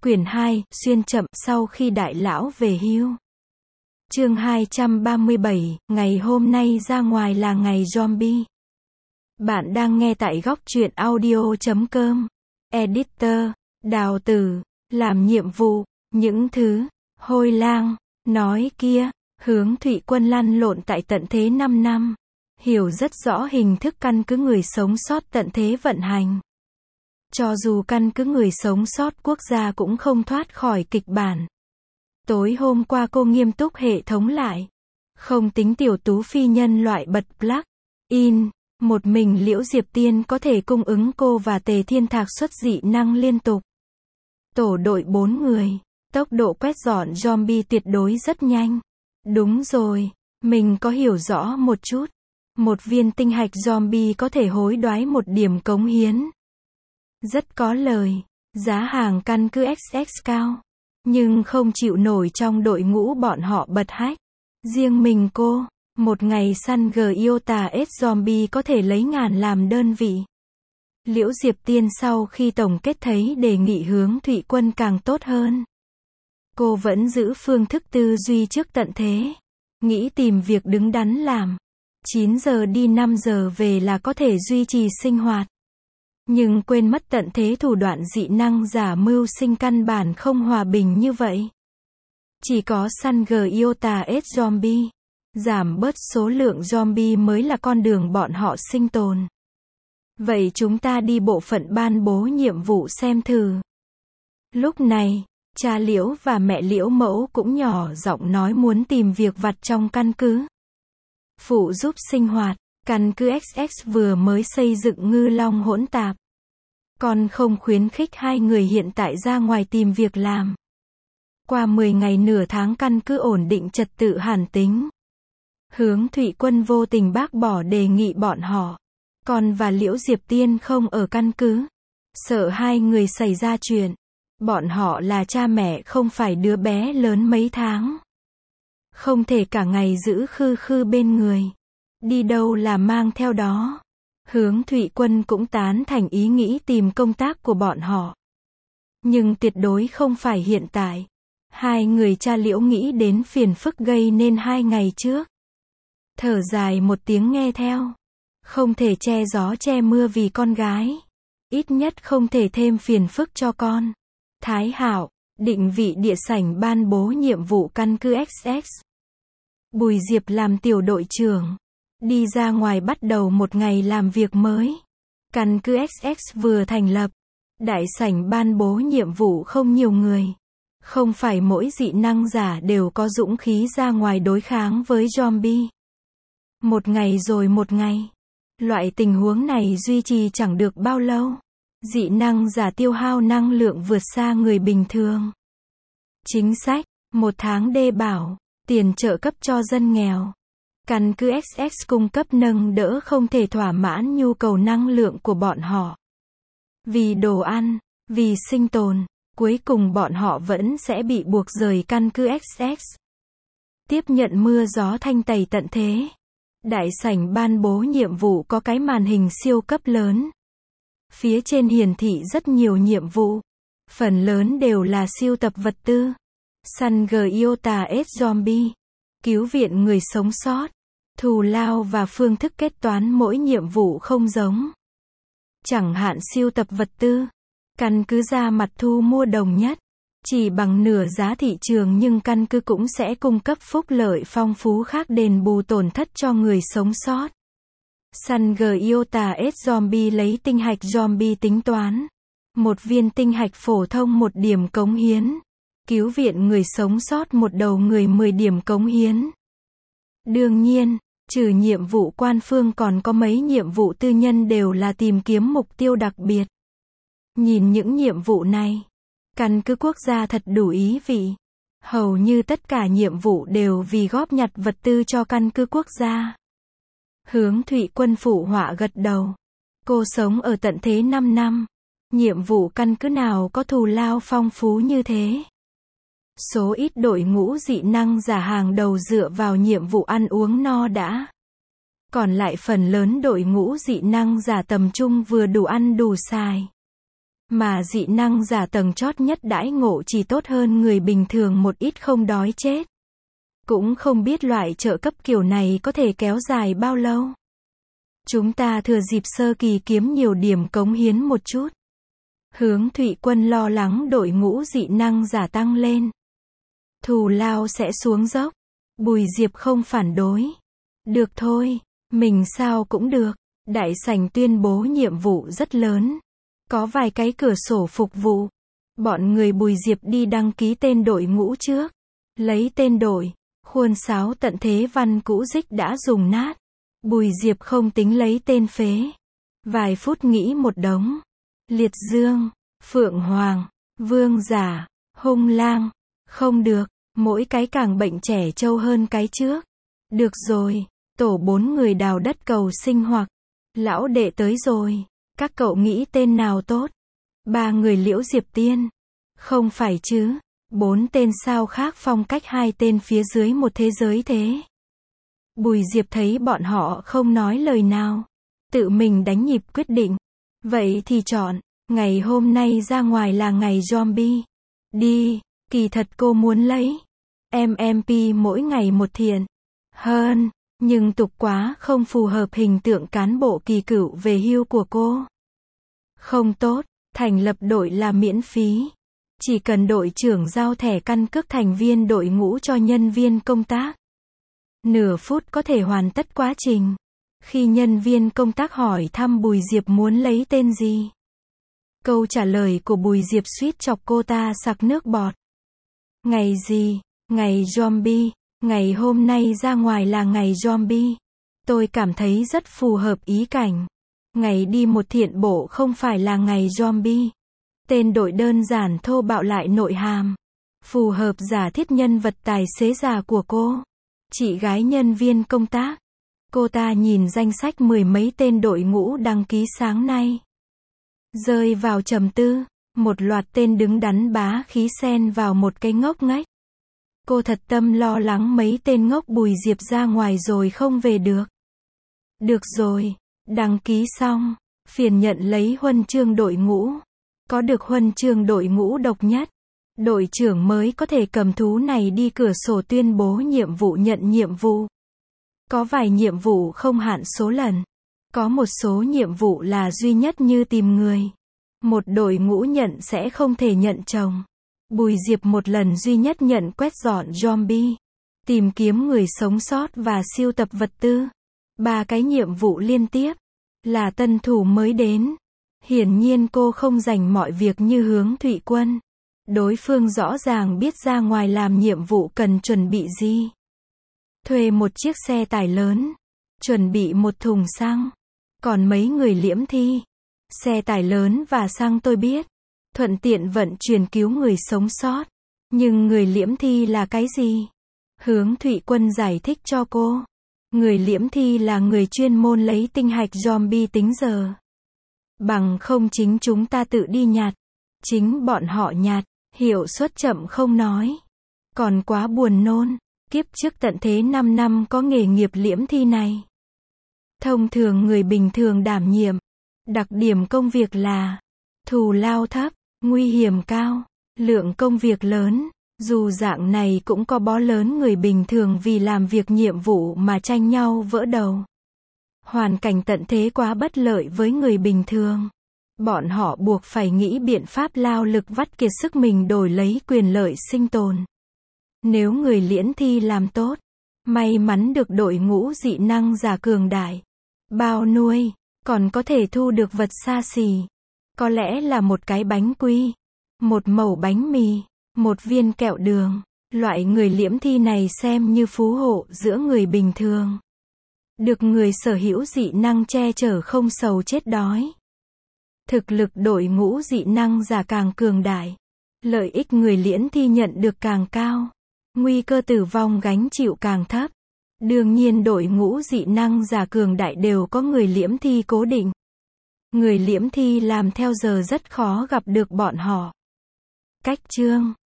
Quyển 2, xuyên chậm sau khi đại lão về hưu. Chương 237, ngày hôm nay ra ngoài là ngày zombie. Bạn đang nghe tại góc truyện audio.com. Editor, Đào Tử, làm nhiệm vụ, những thứ, hôi lang, nói kia, Hướng Thụy Quân lăn lộn tại tận thế 5 năm. Hiểu rất rõ hình thức căn cứ người sống sót tận thế vận hành. Cho dù căn cứ người sống sót quốc gia cũng không thoát khỏi kịch bản. Tối hôm qua cô nghiêm túc hệ thống lại. Không tính tiểu tú phi nhân loại bật plug-in, một mình Liễu Diệp Tiên có thể cung ứng cô và Tề Thiên Thạc xuất dị năng liên tục. Tổ đội 4 người, tốc độ quét dọn zombie tuyệt đối rất nhanh. Đúng rồi, mình có hiểu rõ một chút. Một viên tinh hạch zombie có thể hối đoái 1 điểm cống hiến. Rất có lời, giá hàng căn cứ XX cao, nhưng không chịu nổi trong đội ngũ bọn họ bật hách. Riêng mình cô, một ngày săn Giota S zombie có thể lấy ngàn làm đơn vị. Liễu Diệp Tiên sau khi tổng kết thấy đề nghị Hướng Thụy Quân càng tốt hơn. Cô vẫn giữ phương thức tư duy trước tận thế, nghĩ tìm việc đứng đắn làm. 9 giờ đi 5 giờ về là có thể duy trì sinh hoạt. Nhưng quên mất tận thế thủ đoạn dị năng giả mưu sinh căn bản không hòa bình như vậy. Chỉ có săn Giota S zombie, giảm bớt số lượng zombie mới là con đường bọn họ sinh tồn. Vậy chúng ta đi bộ phận ban bố nhiệm vụ xem thử. Lúc này, cha Liễu và mẹ Liễu Mẫu cũng nhỏ giọng nói muốn tìm việc vặt trong căn cứ. Phụ giúp sinh hoạt, căn cứ XX vừa mới xây dựng ngư long hỗn tạp. Còn không khuyến khích hai người hiện tại ra ngoài tìm việc làm. Qua 10 ngày nửa tháng căn cứ ổn định trật tự hàn tính. Hướng Thụy Quân vô tình bác bỏ đề nghị bọn họ. Con và Liễu Diệp Tiên không ở căn cứ. Sợ hai người xảy ra chuyện. Bọn họ là cha mẹ không phải đứa bé lớn mấy tháng. Không thể cả ngày giữ khư khư bên người. Đi đâu là mang theo đó. Hướng Thụy Quân cũng tán thành ý nghĩ tìm công tác của bọn họ. Nhưng tuyệt đối không phải hiện tại. Hai người cha Liễu nghĩ đến phiền phức gây nên 2 ngày trước. Thở dài một tiếng nghe theo. Không thể che gió che mưa vì con gái. Ít nhất không thể thêm phiền phức cho con. Thái Hạo, định vị địa sảnh ban bố nhiệm vụ căn cứ XX. Bùi Diệp làm tiểu đội trưởng. Đi ra ngoài bắt đầu một ngày làm việc mới. Căn cứ XX vừa thành lập. Đại sảnh ban bố nhiệm vụ không nhiều người. Không phải mỗi dị năng giả đều có dũng khí ra ngoài đối kháng với zombie. Một ngày rồi một ngày. Loại tình huống này duy trì chẳng được bao lâu. Dị năng giả tiêu hao năng lượng vượt xa người bình thường. Chính sách, 1 tháng đê bảo, tiền trợ cấp cho dân nghèo. Căn cứ XX cung cấp nâng đỡ không thể thỏa mãn nhu cầu năng lượng của bọn họ. Vì đồ ăn, vì sinh tồn, cuối cùng bọn họ vẫn sẽ bị buộc rời căn cứ XX. Tiếp nhận mưa gió thanh tẩy tận thế. Đại sảnh ban bố nhiệm vụ có cái màn hình siêu cấp lớn. Phía trên hiển thị rất nhiều nhiệm vụ. Phần lớn đều là sưu tập vật tư. Săn Giota S zombie. Cứu viện người sống sót. Thù lao và phương thức kết toán mỗi nhiệm vụ không giống. Chẳng hạn sưu tập vật tư. Căn cứ ra mặt thu mua đồng nhất. Chỉ bằng nửa giá thị trường nhưng căn cứ cũng sẽ cung cấp phúc lợi phong phú khác đền bù tổn thất cho người sống sót. Săn Giota S zombie lấy tinh hạch zombie tính toán. 1 viên tinh hạch phổ thông 1 điểm cống hiến. Cứu viện người sống sót một đầu người 10 điểm cống hiến. Đương nhiên, trừ nhiệm vụ quan phương còn có mấy nhiệm vụ tư nhân đều là tìm kiếm mục tiêu đặc biệt. Nhìn những nhiệm vụ này, căn cứ quốc gia thật đủ ý vị. Hầu như tất cả nhiệm vụ đều vì góp nhặt vật tư cho căn cứ quốc gia. Hướng Thụy Quân phụ họa gật đầu. Cô sống ở tận thế 5 năm. Nhiệm vụ căn cứ nào có thù lao phong phú như thế. Số ít đội ngũ dị năng giả hàng đầu dựa vào nhiệm vụ ăn uống no đã. Còn lại phần lớn đội ngũ dị năng giả tầm trung vừa đủ ăn đủ xài. Mà dị năng giả tầng chót nhất đãi ngộ chỉ tốt hơn người bình thường một ít, không đói chết. Cũng không biết loại trợ cấp kiểu này có thể kéo dài bao lâu. Chúng ta thừa dịp sơ kỳ kiếm nhiều điểm cống hiến một chút. Hướng Thụy Quân lo lắng đội ngũ dị năng giả tăng lên. Thù lao sẽ xuống dốc. Bùi Diệp không phản đối. Được thôi, mình sao cũng được. Đại sảnh tuyên bố nhiệm vụ rất lớn. Có vài cái cửa sổ phục vụ. Bọn người Bùi Diệp đi đăng ký tên đội ngũ trước. Lấy tên đội. Khuôn sáo tận thế văn cũ dích đã dùng nát. Bùi Diệp không tính lấy tên phế. Vài phút nghĩ một đống. Liệt Dương, Phượng Hoàng, Vương Giả, Hung Lang. Không được, mỗi cái càng bệnh trẻ trâu hơn cái trước. Được rồi, tổ 4 người đào đất cầu sinh hoặc. Lão đệ tới rồi. Các cậu nghĩ tên nào tốt? 3 người Liễu Diệp Tiên. Không phải chứ. 4 tên sao khác phong cách 2 tên phía dưới một thế giới thế. Bùi Diệp thấy bọn họ không nói lời nào. Tự mình đánh nhịp quyết định. Vậy thì chọn. Ngày hôm nay ra ngoài là ngày zombie. Đi. Kỳ thật cô muốn lấy MMP mỗi ngày một thiện hơn. Nhưng tục quá không phù hợp hình tượng cán bộ kỳ cựu về hưu của cô. Không tốt. Thành lập đội là miễn phí. Chỉ cần đội trưởng giao thẻ căn cước thành viên đội ngũ cho nhân viên công tác. Nửa phút có thể hoàn tất quá trình. Khi nhân viên công tác hỏi thăm Bùi Diệp muốn lấy tên gì, câu trả lời của Bùi Diệp suýt chọc cô ta sặc nước bọt. Ngày gì? Ngày zombie. Ngày hôm nay ra ngoài là ngày zombie. Tôi cảm thấy rất phù hợp ý cảnh. Ngày đi một thiện bộ không phải là ngày zombie. Tên đội đơn giản thô bạo lại nội hàm. Phù hợp giả thiết nhân vật tài xế già của cô. Chị gái nhân viên công tác. Cô ta nhìn danh sách 10 mấy tên đội ngũ đăng ký sáng nay. Rơi vào trầm tư. Một loạt tên đứng đắn bá khí xen vào một cái ngốc nghếch. Cô thật tâm lo lắng mấy tên ngốc Bùi Diệp ra ngoài rồi không về được. Được rồi. Đăng ký xong. Phiền nhận lấy huân chương đội ngũ. Có được huân chương đội ngũ độc nhất. Đội trưởng mới có thể cầm thú này đi cửa sổ tuyên bố nhiệm vụ nhận nhiệm vụ. Có vài nhiệm vụ không hạn số lần. Có một số nhiệm vụ là duy nhất như tìm người. Một đội ngũ nhận sẽ không thể nhận chồng. Bùi Diệp một lần duy nhất nhận quét dọn zombie. Tìm kiếm người sống sót và sưu tập vật tư. 3 cái nhiệm vụ liên tiếp. Là tân thủ mới đến. Hiển nhiên cô không dành mọi việc như Hướng Thụy Quân. Đối phương rõ ràng biết ra ngoài làm nhiệm vụ cần chuẩn bị gì. Thuê một chiếc xe tải lớn. Chuẩn bị một thùng xăng. Còn mấy người liễm thi. Xe tải lớn và xăng tôi biết. Thuận tiện vận chuyển cứu người sống sót. Nhưng người liễm thi là cái gì? Hướng Thụy Quân giải thích cho cô. Người liễm thi là người chuyên môn lấy tinh hạch zombie tính giờ. Bằng không chính chúng ta tự đi nhặt. Chính bọn họ nhặt. Hiệu suất chậm không nói. Còn quá buồn nôn. Kiếp trước tận thế 5 năm có nghề nghiệp liễm thi này. Thông thường người bình thường đảm nhiệm. Đặc điểm công việc là thù lao thấp, nguy hiểm cao, lượng công việc lớn. Dù dạng này cũng có bó lớn người bình thường vì làm việc nhiệm vụ mà tranh nhau vỡ đầu. Hoàn cảnh tận thế quá bất lợi với người bình thường. Bọn họ buộc phải nghĩ biện pháp lao lực vắt kiệt sức mình đổi lấy quyền lợi sinh tồn. Nếu người liễn thi làm tốt, may mắn được đội ngũ dị năng giả cường đại, bao nuôi, còn có thể thu được vật xa xỉ. Có lẽ là một cái bánh quy, một mẩu bánh mì, một viên kẹo đường. Loại người liễm thi này xem như phú hộ giữa người bình thường. Được người sở hữu dị năng che chở không sầu chết đói. Thực lực đội ngũ dị năng giả càng cường đại. Lợi ích người liễn thi nhận được càng cao. Nguy cơ tử vong gánh chịu càng thấp. Đương nhiên đội ngũ dị năng giả cường đại đều có người liễm thi cố định. Người liễm thi làm theo giờ rất khó gặp được bọn họ. Cách chương